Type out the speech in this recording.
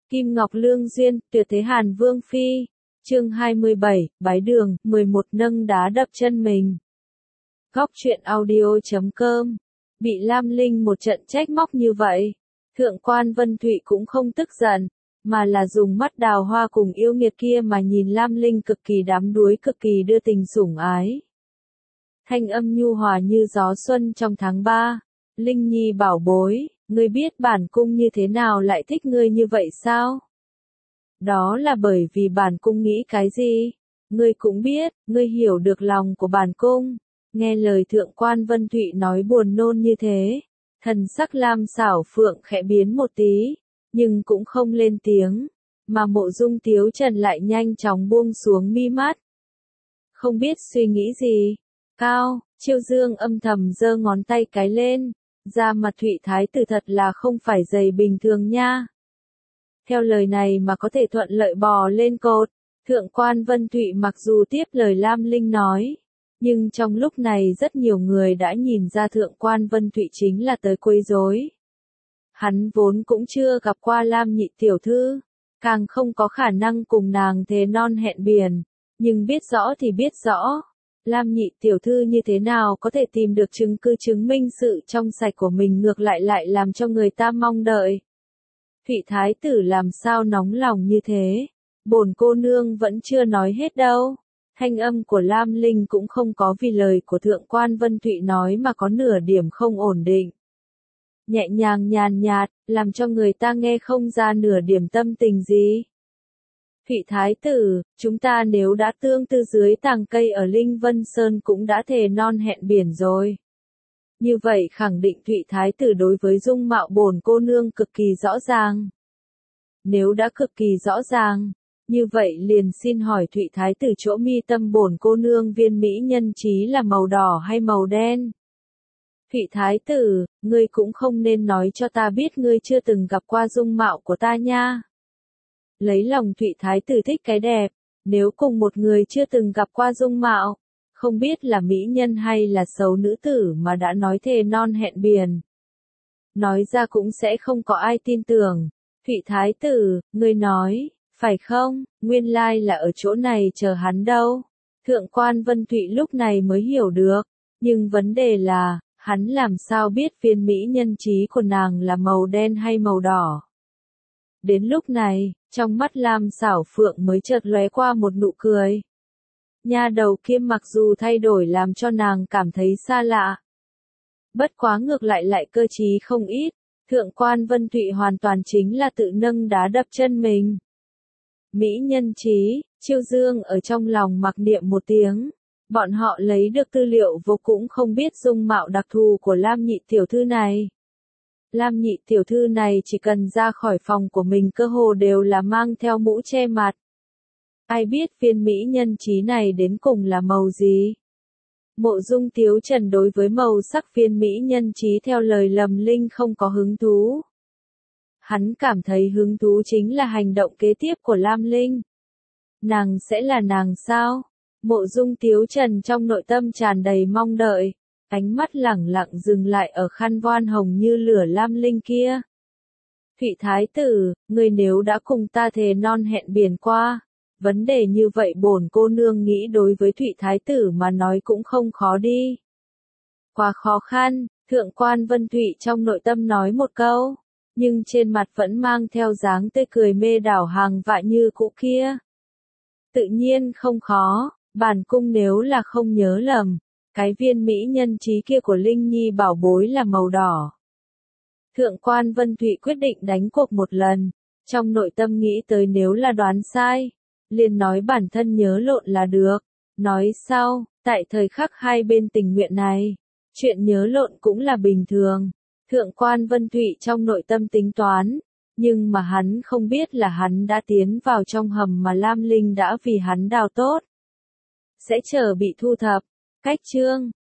Kim Ngọc Lương Duyên, Tuyệt Thế Hàn Vương Phi. Chương 27, Bái Đường, 11 nâng đá đập chân mình. Góc truyện audio.com. Bị Lam Linh một trận trách móc như vậy, Thượng quan Vân Thụy cũng không tức giận, mà là dùng mắt đào hoa cùng yêu nghiệt kia mà nhìn Lam Linh cực kỳ đắm đuối, cực kỳ đưa tình sủng ái. Thanh âm nhu hòa như gió xuân trong tháng 3. Linh Nhi bảo bối, ngươi biết bản cung như thế nào lại thích ngươi như vậy sao? Đó là bởi vì bản cung nghĩ cái gì? Ngươi cũng biết, ngươi hiểu được lòng của bản cung. Nghe lời Thượng quan Vân Thụy nói buồn nôn như thế, thần sắc Lam Xảo Phượng khẽ biến một tí, nhưng cũng không lên tiếng, mà Mộ Dung Tiếu Trần lại nhanh chóng buông xuống mi mắt. Không biết suy nghĩ gì, Cao, Chiêu Dương âm thầm giơ ngón tay cái lên, da mặt Thụy Thái tử thật là không phải dày bình thường nha. Theo lời này mà có thể thuận lợi bò lên cột, Thượng quan Vân Thụy mặc dù tiếp lời Lam Linh nói, nhưng trong lúc này rất nhiều người đã nhìn ra Thượng quan Vân Thụy chính là tới quấy rối. Hắn vốn cũng chưa gặp qua Lam nhị tiểu thư, càng không có khả năng cùng nàng thề non hẹn biển, nhưng biết rõ thì biết rõ, Lam nhị tiểu thư như thế nào có thể tìm được chứng cứ chứng minh sự trong sạch của mình, ngược lại làm cho người ta mong đợi. Thụy Thái tử làm sao nóng lòng như thế, bổn cô nương vẫn chưa nói hết đâu. Thanh âm của Lam Linh cũng không có vì lời của Thượng quan Vân Thụy nói mà có nửa điểm không ổn định. Nhẹ nhàng nhàn nhạt, làm cho người ta nghe không ra nửa điểm tâm tình gì. Thụy Thái tử, chúng ta nếu đã tương tư dưới tàng cây ở Linh Vân Sơn cũng đã thề non hẹn biển rồi. Như vậy khẳng định Thụy Thái tử đối với dung mạo bổn cô nương cực kỳ rõ ràng. Nếu đã cực kỳ rõ ràng, như vậy liền xin hỏi Thụy Thái tử chỗ mi tâm bổn cô nương viên mỹ nhân trí là màu đỏ hay màu đen? Thụy Thái tử, ngươi cũng không nên nói cho ta biết ngươi chưa từng gặp qua dung mạo của ta nha. Lấy lòng Thụy Thái tử thích cái đẹp, nếu cùng một người chưa từng gặp qua dung mạo, không biết là mỹ nhân hay là xấu nữ tử mà đã nói thề non hẹn biển. Nói ra cũng sẽ không có ai tin tưởng. Thụy Thái tử, ngươi nói, phải không, nguyên lai là ở chỗ này chờ hắn đâu. Thượng quan Vân Thụy lúc này mới hiểu được, nhưng vấn đề là, hắn làm sao biết viên mỹ nhân trí của nàng là màu đen hay màu đỏ. Đến lúc này, trong mắt Lam Xảo Phượng mới chợt lóe qua một nụ cười. Nha đầu kia mặc dù thay đổi làm cho nàng cảm thấy xa lạ, bất quá ngược lại cơ trí không ít, Thượng quan Vân Thụy hoàn toàn chính là tự nâng đá đập chân mình. Mỹ nhân trí, Chiêu Dương ở trong lòng mặc niệm một tiếng, bọn họ lấy được tư liệu vô cũng không biết dung mạo đặc thù của Lam nhị tiểu thư này. Lam nhị tiểu thư này chỉ cần ra khỏi phòng của mình cơ hồ đều là mang theo mũ che mặt. Ai biết viên mỹ nhân trí này đến cùng là màu gì? Mộ Dung Tiếu Trần đối với màu sắc viên mỹ nhân trí theo lời Lâm Linh không có hứng thú. Hắn cảm thấy hứng thú chính là hành động kế tiếp của Lam Linh. Nàng sẽ là nàng sao? Mộ Dung Tiếu Trần trong nội tâm tràn đầy mong đợi, ánh mắt lẳng lặng dừng lại ở khăn voan hồng như lửa Lam Linh kia. Thụy Thái tử, ngươi nếu đã cùng ta thề non hẹn biển qua, vấn đề như vậy bổn cô nương nghĩ đối với Thụy Thái tử mà nói cũng không khó đi. Quá khó khăn, Thượng quan Vân Thụy trong nội tâm nói một câu, nhưng trên mặt vẫn mang theo dáng tươi cười mê đảo hàng vạn như cũ kia. Tự nhiên không khó, bản cung nếu là không nhớ lầm, cái viên mỹ nhân trí kia của Linh Nhi bảo bối là màu đỏ. Thượng quan Vân Thụy quyết định đánh cuộc một lần, trong nội tâm nghĩ tới nếu là đoán sai, liền nói bản thân nhớ lộn là được. Nói sau, tại thời khắc hai bên tình nguyện này, chuyện nhớ lộn cũng là bình thường. Thượng quan Vân Thụy trong nội tâm tính toán, nhưng mà hắn không biết là hắn đã tiến vào trong hầm mà Lam Linh đã vì hắn đào tốt. Sẽ chờ bị thu thập. Cách chương